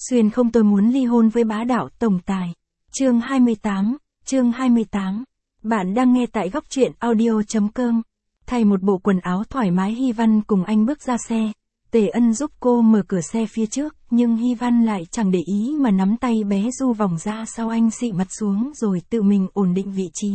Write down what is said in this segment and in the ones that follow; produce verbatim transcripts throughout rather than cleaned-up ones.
Xuyên không tôi muốn ly hôn với bá đạo tổng tài. Chương hai mươi tám, chương hai mươi tám. Bạn đang nghe tại góc truyện audio.com. Thay một bộ quần áo thoải mái, Hy Văn cùng anh bước ra xe. Tề Ân giúp cô mở cửa xe phía trước, nhưng Hy Văn lại chẳng để ý mà nắm tay bé Du vòng ra sau anh, xị mặt xuống rồi tự mình ổn định vị trí.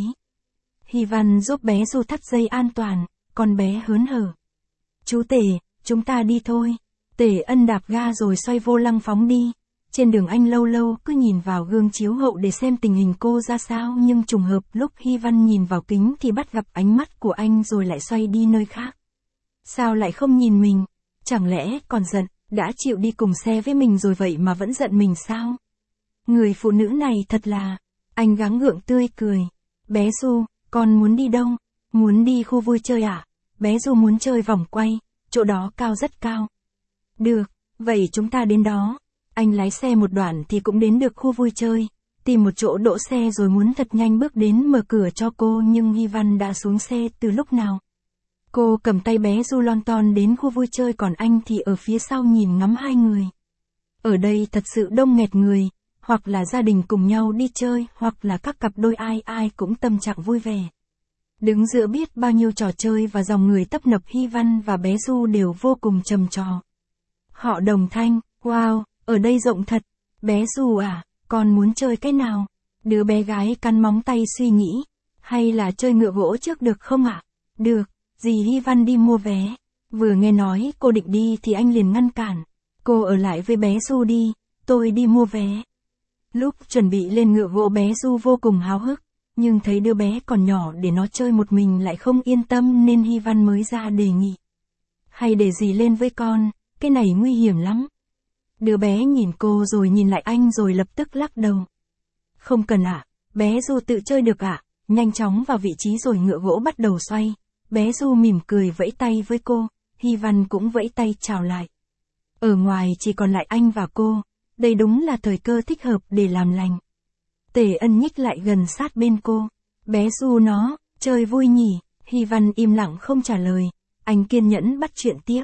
Hy Văn giúp bé Du thắt dây an toàn, con bé hớn hở. Chú Tề, chúng ta đi thôi. Tề Ân đạp ga rồi xoay vô lăng phóng đi. Trên đường anh lâu lâu cứ nhìn vào gương chiếu hậu để xem tình hình cô ra sao, nhưng trùng hợp lúc Hy Văn nhìn vào kính thì bắt gặp ánh mắt của anh rồi lại xoay đi nơi khác. Sao lại không nhìn mình? Chẳng lẽ còn giận, đã chịu đi cùng xe với mình rồi vậy mà vẫn giận mình sao? Người phụ nữ này thật là... Anh gắng gượng tươi cười. Bé Du, con muốn đi đâu? Muốn đi khu vui chơi à? Bé Du muốn chơi vòng quay, chỗ đó cao rất cao. Được, vậy chúng ta đến đó. Anh lái xe một đoạn thì cũng đến được khu vui chơi, tìm một chỗ đỗ xe rồi muốn thật nhanh bước đến mở cửa cho cô, nhưng Hy Văn đã xuống xe từ lúc nào. Cô cầm tay bé Du lon ton đến khu vui chơi, còn anh thì ở phía sau nhìn ngắm hai người. Ở đây thật sự đông nghẹt người, hoặc là gia đình cùng nhau đi chơi, hoặc là các cặp đôi ai ai cũng tâm trạng vui vẻ. Đứng giữa biết bao nhiêu trò chơi và dòng người tấp nập, Hy Văn và bé Du đều vô cùng trầm trò. Họ đồng thanh, wow, ở đây rộng thật. Bé Du à, con muốn chơi cái nào? Đứa bé gái cắn móng tay suy nghĩ. Hay là chơi ngựa gỗ trước được không ạ? À? Được, dì Hy Văn đi mua vé. Vừa nghe nói cô định đi thì anh liền ngăn cản. Cô ở lại với bé Du đi, tôi đi mua vé. Lúc chuẩn bị lên ngựa gỗ, bé Du vô cùng háo hức, nhưng thấy đứa bé còn nhỏ để nó chơi một mình lại không yên tâm, nên Hy Văn mới ra đề nghị. Hay để dì lên với con, cái này nguy hiểm lắm. Đứa bé nhìn cô rồi nhìn lại anh rồi lập tức lắc đầu. Không cần ạ, à, bé Du tự chơi được ạ. À? Nhanh chóng vào vị trí rồi ngựa gỗ bắt đầu xoay. Bé Du mỉm cười vẫy tay với cô, Hy Văn cũng vẫy tay chào lại. Ở ngoài chỉ còn lại anh và cô, đây đúng là thời cơ thích hợp để làm lành. Tề Ân nhích lại gần sát bên cô. Bé Du nó, chơi vui nhỉ? Hy Văn im lặng không trả lời, anh kiên nhẫn bắt chuyện tiếp.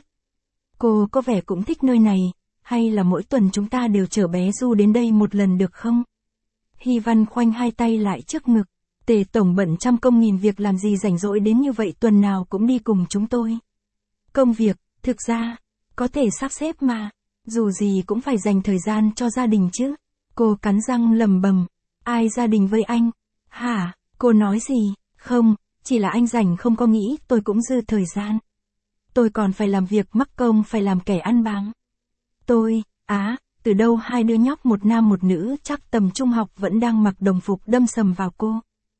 Cô có vẻ cũng thích nơi này, hay là mỗi tuần chúng ta đều chở bé Du đến đây một lần được không? Hy Văn khoanh hai tay lại trước ngực. Tề tổng bận trăm công nghìn việc, làm gì rảnh rỗi đến như vậy, tuần nào cũng đi cùng chúng tôi. Công việc, thực ra, có thể sắp xếp mà, dù gì cũng phải dành thời gian cho gia đình chứ. Cô cắn răng lầm bầm, ai gia đình với anh? Hả, cô nói gì? Không, chỉ là anh rảnh không có nghĩ tôi cũng dư thời gian. Tôi còn phải làm việc mắc công, phải làm kẻ ăn bám. Tôi, á, từ đâu hai đứa nhóc một nam một nữ chắc tầm trung học vẫn đang mặc đồng phục đâm sầm vào cô.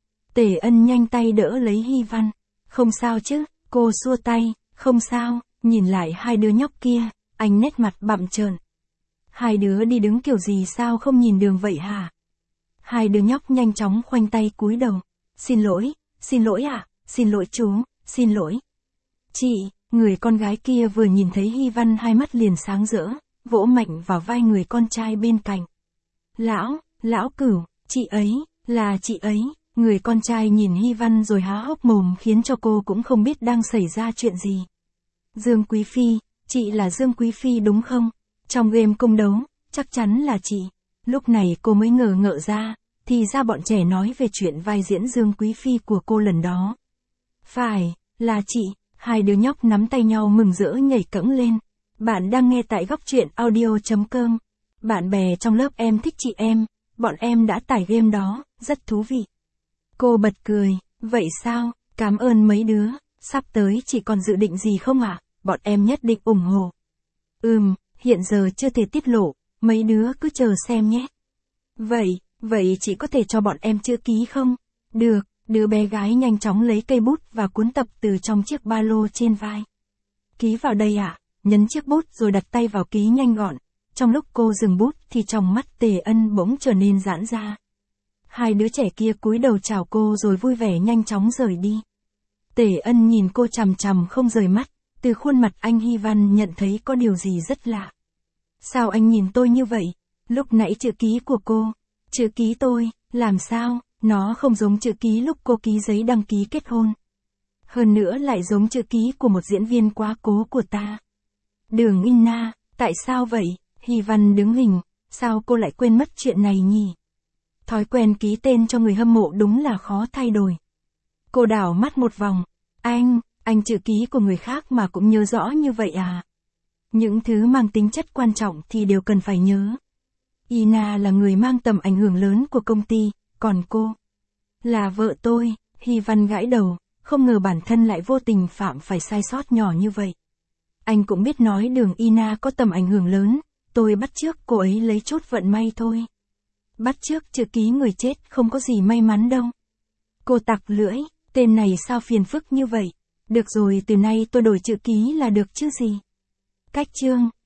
Tề Ân nhanh tay đỡ lấy Hy Văn. Không sao chứ, cô xua tay, không sao, nhìn lại hai đứa nhóc kia, anh nét mặt bặm trợn. Hai đứa đi đứng kiểu gì sao không nhìn đường vậy hả? Hai đứa nhóc nhanh chóng khoanh tay cúi đầu. Xin lỗi, xin lỗi ạ, à, xin lỗi chú, xin lỗi. Chị, người con gái kia vừa nhìn thấy Hy Văn hai mắt liền sáng rỡ, vỗ mạnh vào vai người con trai bên cạnh. Lão, lão Cửu, chị ấy, là chị ấy. Người con trai nhìn Hy Văn rồi há hốc mồm, khiến cho cô cũng không biết đang xảy ra chuyện gì. Dương Quý Phi, chị là Dương Quý Phi đúng không? Trong game cung đấu, chắc chắn là chị. Lúc này cô mới ngờ ngợ ra, thì ra bọn trẻ nói về chuyện vai diễn Dương Quý Phi của cô lần đó. Phải, là chị. Hai đứa nhóc nắm tay nhau mừng rỡ nhảy cẫng lên. Bạn đang nghe tại góc truyện audio.com. Bạn bè trong lớp em thích chị em, bọn em đã tải game đó, rất thú vị. Cô bật cười, vậy sao, cảm ơn mấy đứa, sắp tới chị còn dự định gì không ạ? À? Bọn em nhất định ủng hộ. Ừm, hiện giờ chưa thể tiết lộ, mấy đứa cứ chờ xem nhé. Vậy, vậy chị có thể cho bọn em chữ ký không? Được, đứa bé gái nhanh chóng lấy cây bút và cuốn tập từ trong chiếc ba lô trên vai. Ký vào đây ạ, à? Nhấn chiếc bút rồi đặt tay vào ký nhanh gọn. Trong lúc cô dừng bút thì trong mắt Tề Ân bỗng trở nên giãn ra. Hai đứa trẻ kia cúi đầu chào cô rồi vui vẻ nhanh chóng rời đi. Tề Ân nhìn cô chằm chằm không rời mắt, từ khuôn mặt anh Hy Văn nhận thấy có điều gì rất lạ. Sao anh nhìn tôi như vậy? Lúc nãy chữ ký của cô, chữ ký tôi, làm sao, nó không giống chữ ký lúc cô ký giấy đăng ký kết hôn. Hơn nữa lại giống chữ ký của một diễn viên quá cố của ta. Đường Inna, tại sao vậy? Hy Văn đứng hình, Sao cô lại quên mất chuyện này nhỉ? Thói quen ký tên cho người hâm mộ đúng là khó thay đổi. Cô đảo mắt một vòng. Anh, anh chữ ký của người khác mà cũng nhớ rõ như vậy à? Những thứ mang tính chất quan trọng thì đều cần phải nhớ. Ina là người mang tầm ảnh hưởng lớn của công ty, còn cô là vợ tôi. Hy Văn gãi đầu, không ngờ bản thân lại vô tình phạm phải sai sót nhỏ như vậy. Anh cũng biết nói đường Ina có tầm ảnh hưởng lớn, tôi bắt chước cô ấy lấy chút vận may thôi. Bắt chước chữ ký người chết không có gì may mắn đâu. Cô tặc lưỡi, tên này sao phiền phức như vậy? Được rồi, từ nay tôi đổi chữ ký là được chứ gì? Cách chương.